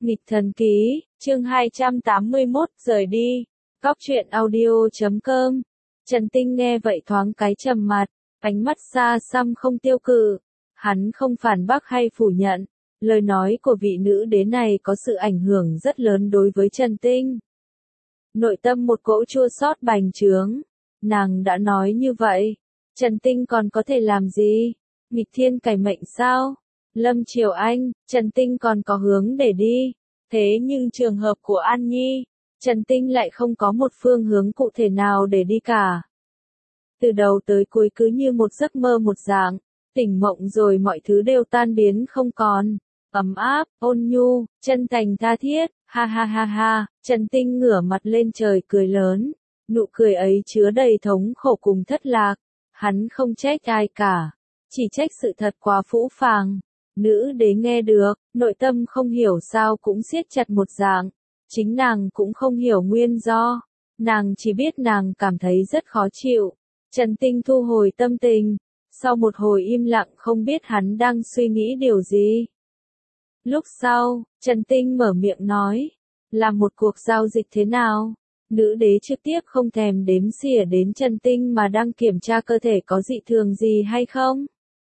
Nghịch thần ký, chương 281, rời đi. Góc truyện audio.com. Trần Tinh nghe vậy thoáng cái trầm mặt, ánh mắt xa xăm không tiêu cự. Hắn không phản bác hay phủ nhận. Lời nói của vị nữ đế này có sự ảnh hưởng rất lớn đối với Trần Tinh. Nội tâm một cỗ chua xót bành trướng. Nàng đã nói như vậy. Trần Tinh còn có thể làm gì? Nghịch thiên cải mệnh sao? Lâm Triều Anh, Trần Tinh còn có hướng để đi. Thế nhưng trường hợp của An Nhi, Trần Tinh lại không có một phương hướng cụ thể nào để đi cả. Từ đầu tới cuối cứ như một giấc mơ một dạng, tỉnh mộng rồi mọi thứ đều tan biến không còn. Ấm áp, ôn nhu, chân thành tha thiết, ha ha ha ha, Trần Tinh ngửa mặt lên trời cười lớn. Nụ cười ấy chứa đầy thống khổ cùng thất lạc. Hắn không trách ai cả, chỉ trách sự thật quá phũ phàng. Nữ đế nghe được, nội tâm không hiểu sao cũng siết chặt một dạng. Chính nàng cũng không hiểu nguyên do. Nàng chỉ biết nàng cảm thấy rất khó chịu. Trần Tinh thu hồi tâm tình. Sau một hồi im lặng không biết hắn đang suy nghĩ điều gì. Lúc sau, Trần Tinh mở miệng nói. Làm một cuộc giao dịch thế nào? Nữ đế trực tiếp không thèm đếm xỉa đến Trần Tinh mà đang kiểm tra cơ thể có dị thường gì hay không?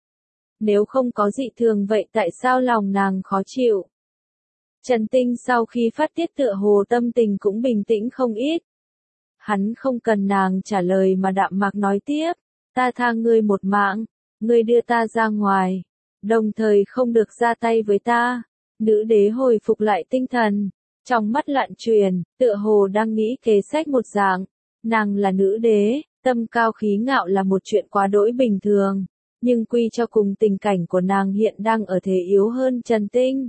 Nếu không có dị thường vậy tại sao lòng nàng khó chịu? Trần Tinh sau khi phát tiết tựa hồ tâm tình cũng bình tĩnh không ít. Hắn không cần nàng trả lời mà đạm mạc nói tiếp. Ta tha ngươi một mạng, ngươi đưa ta ra ngoài, đồng thời không được ra tay với ta. Nữ đế hồi phục lại tinh thần. Trong mắt lạn truyền, tựa hồ đang nghĩ kế sách một dạng. Nàng là nữ đế, tâm cao khí ngạo là một chuyện quá đỗi bình thường. Nhưng quy cho cùng tình cảnh của nàng hiện đang ở thế yếu hơn Trần Tinh.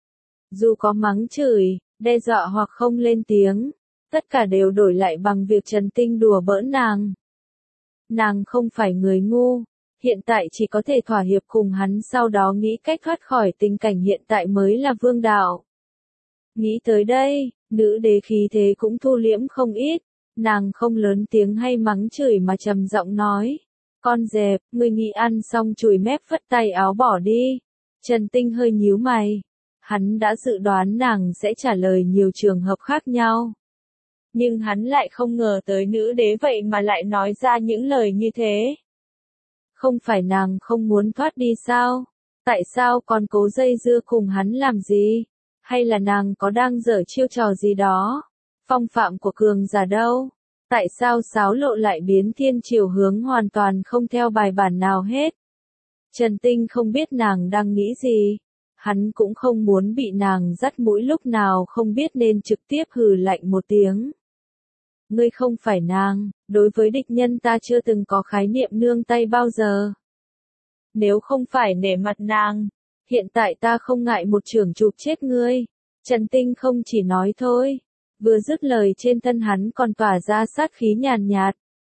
Dù có mắng chửi, đe dọa hoặc không lên tiếng, tất cả đều đổi lại bằng việc Trần Tinh đùa bỡn nàng. Nàng không phải người ngu, hiện tại chỉ có thể thỏa hiệp cùng hắn sau đó nghĩ cách thoát khỏi tình cảnh hiện tại mới là vương đạo. Nghĩ tới đây, nữ đế khí thế cũng thu liễm không ít, nàng không lớn tiếng hay mắng chửi mà trầm giọng nói. Con dẹp, ngươi nghĩ ăn xong chùi mép phất tay áo bỏ đi. Trần Tinh hơi nhíu mày. Hắn đã dự đoán nàng sẽ trả lời nhiều trường hợp khác nhau. Nhưng hắn lại không ngờ tới nữ đế vậy mà lại nói ra những lời như thế. Không phải nàng không muốn thoát đi sao? Tại sao còn cố dây dưa cùng hắn làm gì? Hay là nàng có đang giở chiêu trò gì đó? Phong phạm của cường giả đâu? Tại sao xáo lộ lại biến thiên chiều hướng hoàn toàn không theo bài bản nào hết? Trần Tinh không biết nàng đang nghĩ gì. Hắn cũng không muốn bị nàng dắt mũi lúc nào không biết nên trực tiếp hừ lạnh một tiếng. Ngươi không phải nàng, đối với địch nhân ta chưa từng có khái niệm nương tay bao giờ. Nếu không phải nể mặt nàng, hiện tại ta không ngại một chưởng chụp chết ngươi. Trần Tinh không chỉ nói thôi. Vừa dứt lời trên thân hắn còn tỏa ra sát khí nhàn nhạt.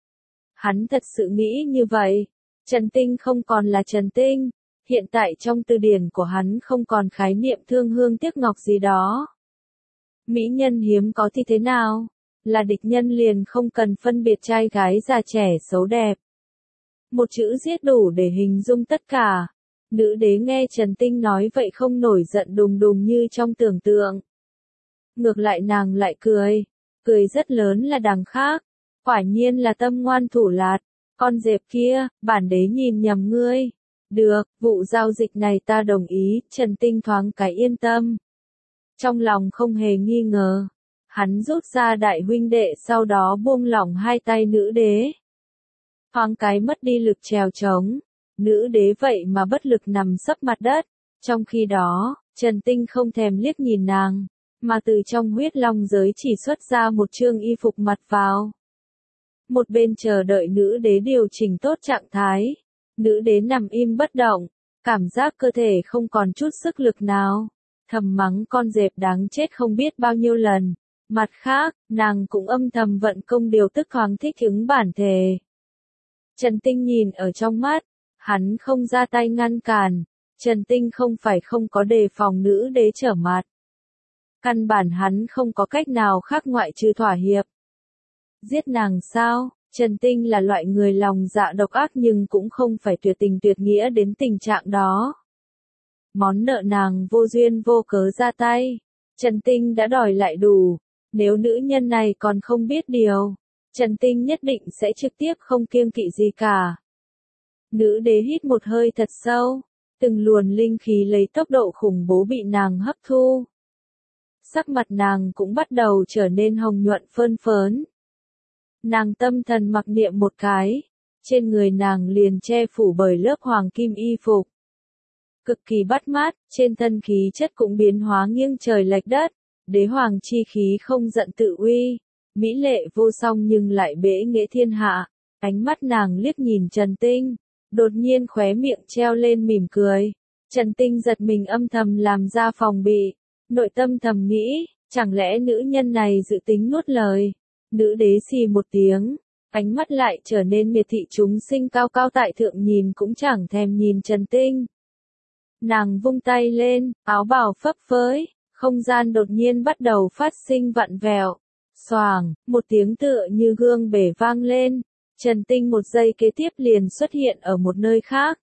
Hắn thật sự nghĩ như vậy. Trần Tinh không còn là Trần Tinh. Hiện tại trong từ điển của hắn không còn khái niệm thương hương tiếc ngọc gì đó. Mỹ nhân hiếm có thì thế nào? Là địch nhân liền không cần phân biệt trai gái già trẻ xấu đẹp. Một chữ giết đủ để hình dung tất cả. Nữ đế nghe Trần Tinh nói vậy không nổi giận đùng đùng như trong tưởng tượng. Ngược lại nàng lại cười. Cười rất lớn là đằng khác. Quả nhiên là tâm ngoan thủ lạt. Con dẹp kia, bản đế nhìn nhầm ngươi. Được, vụ giao dịch này ta đồng ý. Trần Tinh thoáng cái yên tâm. Trong lòng không hề nghi ngờ. Hắn rút ra đại huynh đệ sau đó buông lỏng hai tay nữ đế. Thoáng cái mất đi lực trèo trống. Nữ đế vậy mà bất lực nằm sấp mặt đất. Trong khi đó, Trần Tinh không thèm liếc nhìn nàng, mà từ trong huyết long giới chỉ xuất ra một chương y phục mặt vào. Một bên chờ đợi nữ đế điều chỉnh tốt trạng thái. Nữ đế nằm im bất động, cảm giác cơ thể không còn chút sức lực nào. Thầm mắng con dẹp đáng chết không biết bao nhiêu lần. Mặt khác, nàng cũng âm thầm vận công điều tức thoáng thích ứng bản thể. Trần Tinh nhìn ở trong mắt, hắn không ra tay ngăn cản. Trần Tinh không phải không có đề phòng nữ đế trở mặt. Căn bản hắn không có cách nào khác ngoại trừ thỏa hiệp. Giết nàng sao? Trần Tinh là loại người lòng dạ độc ác nhưng cũng không phải tuyệt tình tuyệt nghĩa đến tình trạng đó. Món nợ nàng vô duyên vô cớ ra tay. Trần Tinh đã đòi lại đủ. Nếu nữ nhân này còn không biết điều, Trần Tinh nhất định sẽ trực tiếp không kiêng kỵ gì cả. Nữ đế hít một hơi thật sâu, từng luồn linh khí lấy tốc độ khủng bố bị nàng hấp thu. Sắc mặt nàng cũng bắt đầu trở nên hồng nhuận phơn phớn. Nàng tâm thần mặc niệm một cái, trên người nàng liền che phủ bởi lớp hoàng kim y phục. Cực kỳ bắt mắt, trên thân khí chất cũng biến hóa nghiêng trời lệch đất, đế hoàng chi khí không giận tự uy, mỹ lệ vô song nhưng lại bẽ nghệ thiên hạ. Ánh mắt nàng liếc nhìn Trần Tinh, đột nhiên khóe miệng treo lên mỉm cười. Trần Tinh giật mình âm thầm làm ra phòng bị, nội tâm thầm nghĩ, chẳng lẽ nữ nhân này dự tính nuốt lời. Nữ đế xì một tiếng, ánh mắt lại trở nên miệt thị chúng sinh cao cao tại thượng nhìn cũng chẳng thèm nhìn Trần Tinh. Nàng vung tay lên, áo bào phấp phới, không gian đột nhiên bắt đầu phát sinh vặn vẹo. Xoàng, một tiếng tựa như gương bể vang lên, Trần Tinh một giây kế tiếp liền xuất hiện ở một nơi khác.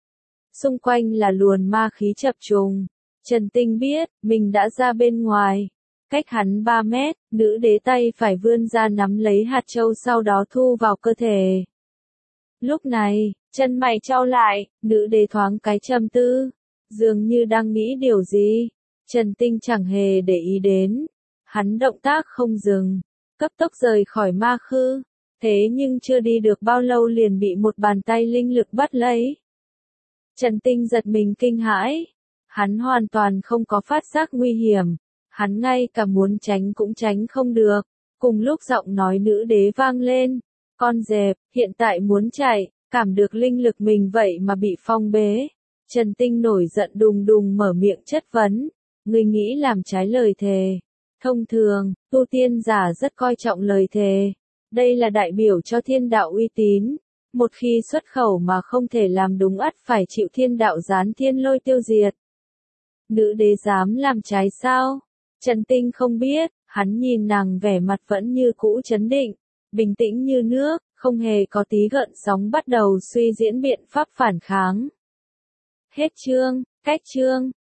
Xung quanh là luồn ma khí chập trùng. Trần Tinh biết, mình đã ra bên ngoài. Cách hắn 3 mét, nữ đế tay phải vươn ra nắm lấy hạt châu sau đó thu vào cơ thể. Lúc này, chân mày chau lại, nữ đế thoáng cái trầm tư, dường như đang nghĩ điều gì. Trần Tinh chẳng hề để ý đến. Hắn động tác không dừng, cấp tốc rời khỏi ma khư. Thế nhưng chưa đi được bao lâu liền bị một bàn tay linh lực bắt lấy. Trần Tinh giật mình kinh hãi. Hắn hoàn toàn không có phát giác nguy hiểm. Hắn ngay cả muốn tránh cũng tránh không được. Cùng lúc giọng nói nữ đế vang lên. Con dẹp, hiện tại muốn chạy, cảm được linh lực mình vậy mà bị phong bế. Trần Tinh nổi giận đùng đùng mở miệng chất vấn. Ngươi nghĩ làm trái lời thề. Thông thường, tu tiên giả rất coi trọng lời thề. Đây là đại biểu cho thiên đạo uy tín. Một khi xuất khẩu mà không thể làm đúng ắt phải chịu thiên đạo giáng thiên lôi tiêu diệt. Nữ đế dám làm trái sao? Trần Tinh không biết, hắn nhìn nàng vẻ mặt vẫn như cũ trấn định, bình tĩnh như nước, không hề có tí gợn sóng bắt đầu suy diễn biện pháp phản kháng. Hết chương, cách chương.